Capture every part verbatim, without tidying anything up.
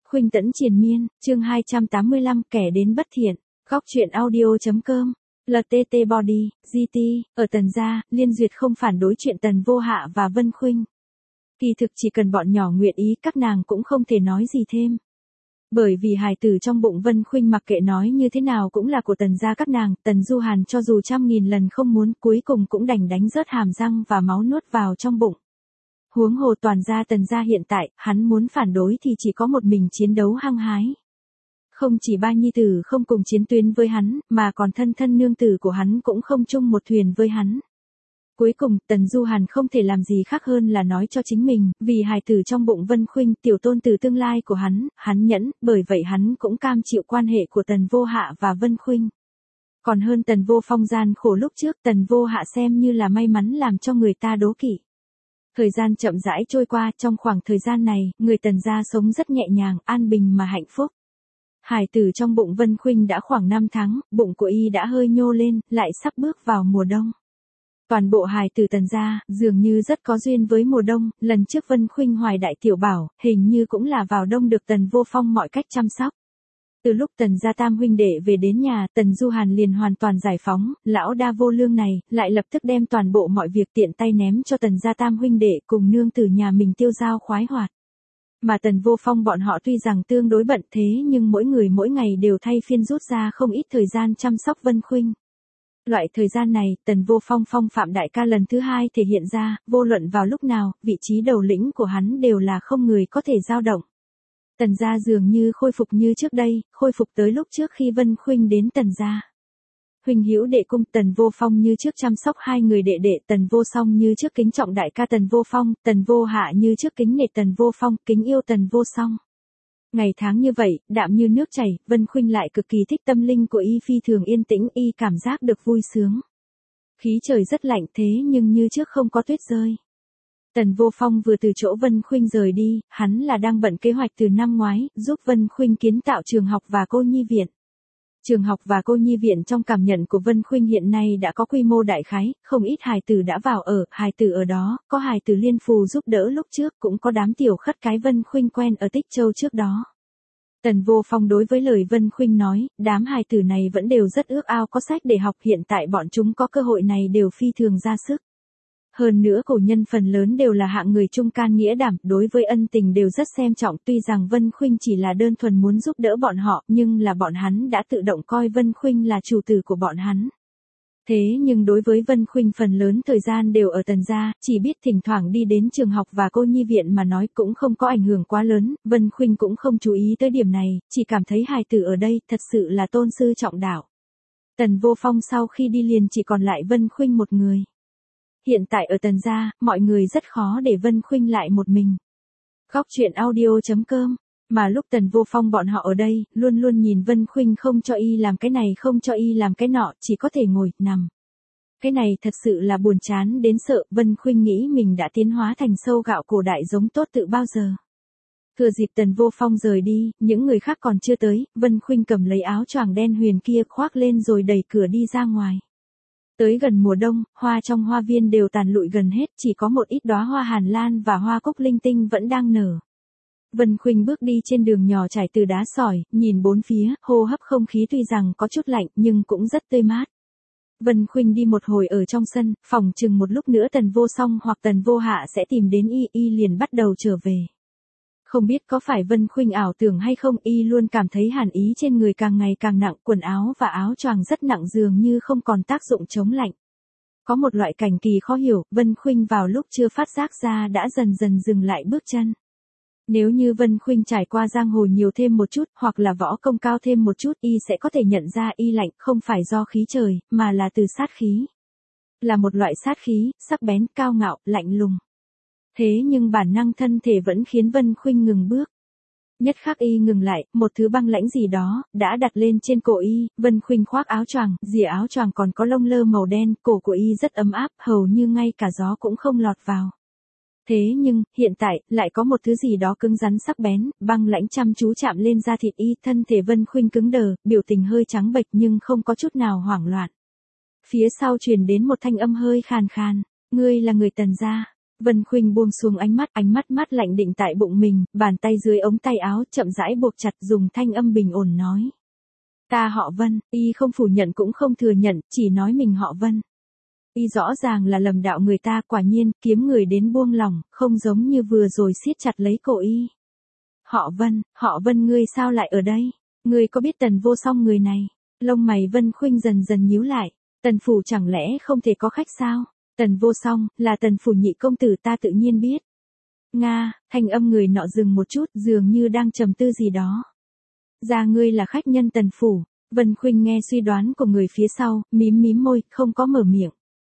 Khuynh tẫn triền miên, chương hai trăm tám mươi lăm, kẻ đến bất thiện, góc truyện audio.com, lờ tê tê Body, giê tê, ở Tần gia, Liên Duyệt không phản đối chuyện Tần Vô Hạ và Vân Khuynh. Kỳ thực chỉ cần bọn nhỏ nguyện ý các nàng cũng không thể nói gì thêm. Bởi vì hài tử trong bụng Vân Khuynh mặc kệ nói như thế nào cũng là của Tần gia các nàng, Tần Du Hàn cho dù trăm nghìn lần không muốn cuối cùng cũng đành đánh rớt hàm răng và máu nuốt vào trong bụng. Huống hồ toàn gia Tần gia hiện tại, hắn muốn phản đối thì chỉ có một mình chiến đấu hăng hái. Không chỉ ba nhi tử không cùng chiến tuyến với hắn, mà còn thân thân nương tử của hắn cũng không chung một thuyền với hắn. Cuối cùng, Tần Du Hàn không thể làm gì khác hơn là nói cho chính mình, vì hài tử trong bụng Vân Khuynh, tiểu tôn tử tương lai của hắn, hắn nhẫn, bởi vậy hắn cũng cam chịu quan hệ của Tần Vô Hạ và Vân Khuynh. Còn hơn Tần Vô Phong gian khổ lúc trước, Tần Vô Hạ xem như là may mắn làm cho người ta đố kỵ. Thời gian chậm rãi trôi qua, trong khoảng thời gian này, người Tần gia sống rất nhẹ nhàng, an bình mà hạnh phúc. Hài tử trong bụng Vân Khuynh đã khoảng năm tháng, bụng của y đã hơi nhô lên, lại sắp bước vào mùa đông. Toàn bộ hài tử Tần gia, dường như rất có duyên với mùa đông, lần trước Vân Khuynh hoài đại tiểu bảo, hình như cũng là vào đông được Tần Vô Phong mọi cách chăm sóc. Từ lúc Tần gia tam huynh đệ về đến nhà, Tần Du Hàn liền hoàn toàn giải phóng, lão đa vô lương này, lại lập tức đem toàn bộ mọi việc tiện tay ném cho Tần gia tam huynh đệ cùng nương tử nhà mình tiêu dao khoái hoạt. Mà Tần Vô Phong bọn họ tuy rằng tương đối bận thế nhưng mỗi người mỗi ngày đều thay phiên rút ra không ít thời gian chăm sóc Vân Khuynh. Loại thời gian này, Tần Vô Phong phong phạm đại ca lần thứ hai thể hiện ra, vô luận vào lúc nào, vị trí đầu lĩnh của hắn đều là không người có thể dao động. Tần gia dường như khôi phục như trước đây, khôi phục tới lúc trước khi Vân Khuynh đến Tần gia. Huynh hữu đệ cung, Tần Vô Phong như trước chăm sóc hai người đệ đệ, Tần Vô Song như trước kính trọng đại ca Tần Vô Phong, Tần Vô Hạ như trước kính nể Tần Vô Phong, kính yêu Tần Vô Song. Ngày tháng như vậy, đạm như nước chảy, Vân Khuynh lại cực kỳ thích tâm linh của y phi thường yên tĩnh, y cảm giác được vui sướng. Khí trời rất lạnh thế nhưng như trước không có tuyết rơi. Tần Vô Phong vừa từ chỗ Vân Khuynh rời đi, hắn là đang bận kế hoạch từ năm ngoái, giúp Vân Khuynh kiến tạo trường học và cô nhi viện. Trường học và cô nhi viện trong cảm nhận của Vân Khuynh hiện nay đã có quy mô đại khái, không ít hài tử đã vào ở, hài tử ở đó, có hài tử Liên Phù giúp đỡ lúc trước, cũng có đám tiểu khất cái Vân Khuynh quen ở Tích Châu trước đó. Tần Vô Phong đối với lời Vân Khuynh nói, đám hài tử này vẫn đều rất ước ao có sách để học, hiện tại bọn chúng có cơ hội này đều phi thường ra sức. Hơn nữa cổ nhân phần lớn đều là hạng người trung can nghĩa đảm, đối với ân tình đều rất xem trọng, tuy rằng Vân Khuynh chỉ là đơn thuần muốn giúp đỡ bọn họ, nhưng là bọn hắn đã tự động coi Vân Khuynh là chủ tử của bọn hắn. Thế nhưng đối với Vân Khuynh phần lớn thời gian đều ở Tần gia, chỉ biết thỉnh thoảng đi đến trường học và cô nhi viện mà nói cũng không có ảnh hưởng quá lớn, Vân Khuynh cũng không chú ý tới điểm này, chỉ cảm thấy hài tử ở đây thật sự là tôn sư trọng đạo. Tần Vô Phong sau khi đi liền chỉ còn lại Vân Khuynh một người. Hiện tại ở Tần gia, mọi người rất khó để Vân Khuynh lại một mình. Góc truyện audio.com, mà lúc Tần Vô Phong bọn họ ở đây, luôn luôn nhìn Vân Khuynh không cho y làm cái này không cho y làm cái nọ, chỉ có thể ngồi, nằm. Cái này thật sự là buồn chán đến sợ, Vân Khuynh nghĩ mình đã tiến hóa thành sâu gạo cổ đại giống tốt tự bao giờ. Thừa dịp Tần Vô Phong rời đi, những người khác còn chưa tới, Vân Khuynh cầm lấy áo choàng đen huyền kia khoác lên rồi đẩy cửa đi ra ngoài. Tới gần mùa đông, hoa trong hoa viên đều tàn lụi gần hết, chỉ có một ít đóa hoa hàn lan và hoa cúc linh tinh vẫn đang nở. Vân Khuynh bước đi trên đường nhỏ trải từ đá sỏi, nhìn bốn phía, hô hấp không khí tuy rằng có chút lạnh nhưng cũng rất tươi mát. Vân Khuynh đi một hồi ở trong sân, phòng chừng một lúc nữa Tần Vô Song hoặc Tần Vô Hạ sẽ tìm đến y, y liền bắt đầu trở về. Không biết có phải Vân Khuynh ảo tưởng hay không, y luôn cảm thấy hàn ý trên người càng ngày càng nặng, quần áo và áo choàng rất nặng dường như không còn tác dụng chống lạnh. Có một loại cảnh kỳ khó hiểu, Vân Khuynh vào lúc chưa phát giác ra đã dần dần dừng lại bước chân. Nếu như Vân Khuynh trải qua giang hồ nhiều thêm một chút, hoặc là võ công cao thêm một chút, y sẽ có thể nhận ra y lạnh không phải do khí trời, mà là từ sát khí. Là một loại sát khí, sắc bén, cao ngạo, lạnh lùng. Thế nhưng bản năng thân thể vẫn khiến Vân Khuynh ngừng bước. Nhất khắc y ngừng lại, một thứ băng lãnh gì đó, đã đặt lên trên cổ y, Vân Khuynh khoác áo choàng, rìa áo choàng còn có lông lơ màu đen, cổ của y rất ấm áp, hầu như ngay cả gió cũng không lọt vào. Thế nhưng, hiện tại, lại có một thứ gì đó cứng rắn sắc bén, băng lãnh chăm chú chạm lên da thịt y, thân thể Vân Khuynh cứng đờ, biểu tình hơi trắng bệch nhưng không có chút nào hoảng loạn. Phía sau truyền đến một thanh âm hơi khàn khàn, ngươi là người Tần gia. Vân Khuynh buông xuống ánh mắt, ánh mắt mát lạnh định tại bụng mình, bàn tay dưới ống tay áo chậm rãi buộc chặt, dùng thanh âm bình ổn nói. Ta họ Vân, y không phủ nhận cũng không thừa nhận, chỉ nói mình họ Vân. Y rõ ràng là lầm đạo người ta, quả nhiên, kiếm người đến buông lòng, không giống như vừa rồi siết chặt lấy cổ y. Họ Vân, họ Vân ngươi sao lại ở đây? Ngươi có biết Tần Vô Song người này? Lông mày Vân Khuynh dần dần nhíu lại, Tần phủ chẳng lẽ không thể có khách sao? Tần Vô Song, là Tần phủ nhị công tử ta tự nhiên biết. Nga, thanh âm người nọ dừng một chút, dường như đang trầm tư gì đó. Ra ngươi là khách nhân Tần phủ. Vân Khuynh nghe suy đoán của người phía sau, mím mím môi, không có mở miệng.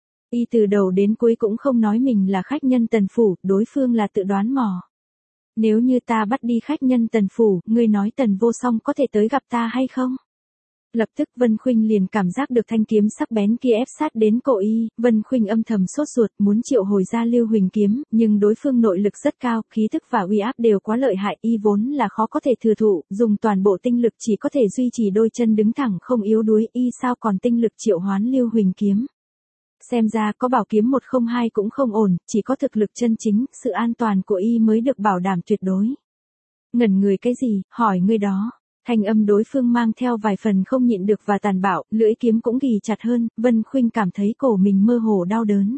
Y từ đầu đến cuối cũng không nói mình là khách nhân Tần phủ, đối phương là tự đoán mò. Nếu như ta bắt đi khách nhân Tần phủ, ngươi nói Tần Vô Song có thể tới gặp ta hay không? Lập tức Vân Khuynh liền cảm giác được thanh kiếm sắc bén kia ép sát đến cổ y, Vân Khuynh âm thầm sốt ruột muốn triệu hồi ra Lưu Huỳnh kiếm, nhưng đối phương nội lực rất cao, khí thức và uy áp đều quá lợi hại, y vốn là khó có thể thừa thụ, dùng toàn bộ tinh lực chỉ có thể duy trì đôi chân đứng thẳng không yếu đuối, y sao còn tinh lực triệu hoán Lưu Huỳnh kiếm. Xem ra có bảo kiếm một không hai cũng không ổn, chỉ có thực lực chân chính, sự an toàn của y mới được bảo đảm tuyệt đối. Ngẩn người cái gì, hỏi ngươi đó. Thanh âm đối phương mang theo vài phần không nhịn được và tàn bạo, lưỡi kiếm cũng ghì chặt hơn, Vân Khuynh cảm thấy cổ mình mơ hồ đau đớn.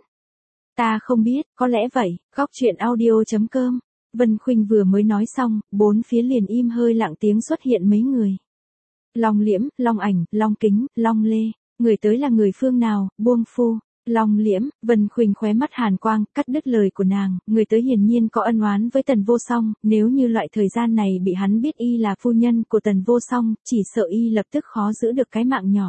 Ta không biết, có lẽ vậy, góc truyện audio chấm com. Vân Khuynh vừa mới nói xong, bốn phía liền im hơi lặng tiếng xuất hiện mấy người. Long Liễm, Long Ảnh, Long Kính, Long Lê, người tới là người phương nào, buông phu. Long Liễm, Vân Khuynh khóe mắt hàn quang, cắt đứt lời của nàng, người tới hiển nhiên có ân oán với Tần Vô Song, nếu như loại thời gian này bị hắn biết y là phu nhân của Tần Vô Song, chỉ sợ y lập tức khó giữ được cái mạng nhỏ.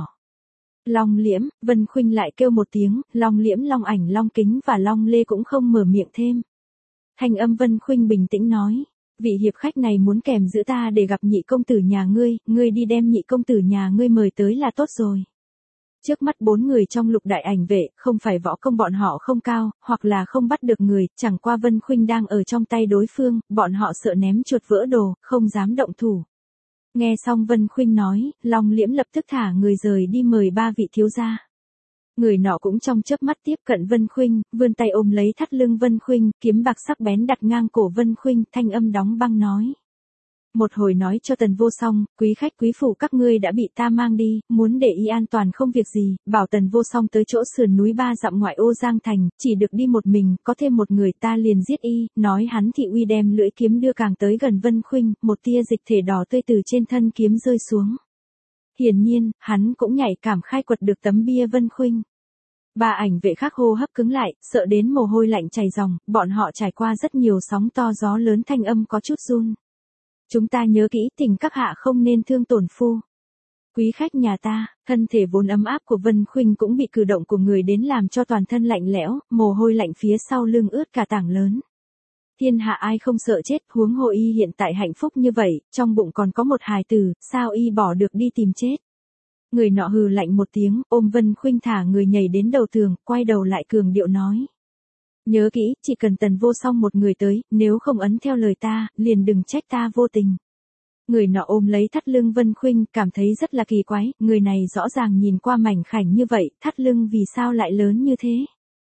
Long Liễm, Vân Khuynh lại kêu một tiếng, Long Liễm, Long Ảnh, Long Kính và Long Lê cũng không mở miệng thêm. Thanh âm Vân Khuynh bình tĩnh nói, vị hiệp khách này muốn kèm giữ ta để gặp nhị công tử nhà ngươi, ngươi đi đem nhị công tử nhà ngươi mời tới là tốt rồi. Trước mắt bốn người trong lục đại ảnh vệ, không phải võ công bọn họ không cao, hoặc là không bắt được người, chẳng qua Vân Khuynh đang ở trong tay đối phương, bọn họ sợ ném chuột vỡ đồ, không dám động thủ. Nghe xong Vân Khuynh nói, Long Liễm lập tức thả người rời đi mời ba vị thiếu gia. Người nọ cũng trong chớp mắt tiếp cận Vân Khuynh, vươn tay ôm lấy thắt lưng Vân Khuynh, kiếm bạc sắc bén đặt ngang cổ Vân Khuynh, thanh âm đóng băng nói. Một hồi nói cho Tần Vô Song, quý khách quý phủ các ngươi đã bị ta mang đi, muốn để y an toàn không việc gì, bảo Tần Vô Song tới chỗ sườn núi ba dặm ngoại ô Giang Thành, chỉ được đi một mình, có thêm một người ta liền giết y, nói hắn thị uy đem lưỡi kiếm đưa càng tới gần Vân Khuynh, một tia dịch thể đỏ tươi từ trên thân kiếm rơi xuống. Hiển nhiên, hắn cũng nhạy cảm khai quật được tấm bia Vân Khuynh. Ba ảnh vệ khác hô hấp cứng lại, sợ đến mồ hôi lạnh chảy ròng, bọn họ trải qua rất nhiều sóng to gió lớn, thanh âm có chút run. Chúng ta nhớ kỹ, thỉnh các hạ không nên thương tổn phu. Quý khách nhà ta, thân thể vốn ấm áp của Vân Khuynh cũng bị cử động của người đến làm cho toàn thân lạnh lẽo, mồ hôi lạnh phía sau lưng ướt cả tảng lớn. Thiên hạ ai không sợ chết, huống hồ y hiện tại hạnh phúc như vậy, trong bụng còn có một hài tử, sao y bỏ được đi tìm chết. Người nọ hừ lạnh một tiếng, ôm Vân Khuynh thả người nhảy đến đầu tường, quay đầu lại cường điệu nói. Nhớ kỹ, chỉ cần Tần Vô Song một người tới, nếu không ấn theo lời ta, liền đừng trách ta vô tình. Người nọ ôm lấy thắt lưng Vân Khuynh, cảm thấy rất là kỳ quái, người này rõ ràng nhìn qua mảnh khảnh như vậy, thắt lưng vì sao lại lớn như thế.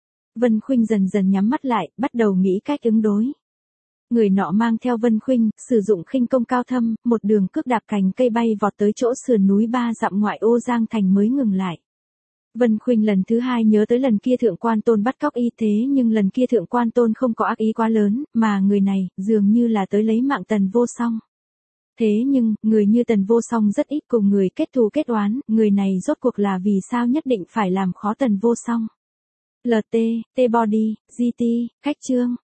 Vân Khuynh dần dần nhắm mắt lại, bắt đầu nghĩ cách ứng đối. Người nọ mang theo Vân Khuynh, sử dụng khinh công cao thâm, một đường cước đạp cành cây bay vọt tới chỗ sườn núi ba dặm ngoại ô Giang Thành mới ngừng lại. Vân Khuynh lần thứ hai nhớ tới lần kia thượng quan tôn bắt cóc y, thế nhưng lần kia thượng quan tôn không có ác ý quá lớn, mà người này, dường như là tới lấy mạng Tần Vô Song. Thế nhưng, người như Tần Vô Song rất ít cùng người kết thù kết oán, người này rốt cuộc là vì sao nhất định phải làm khó Tần Vô Song. lờ tê, T-Body, giê tê, khách chương.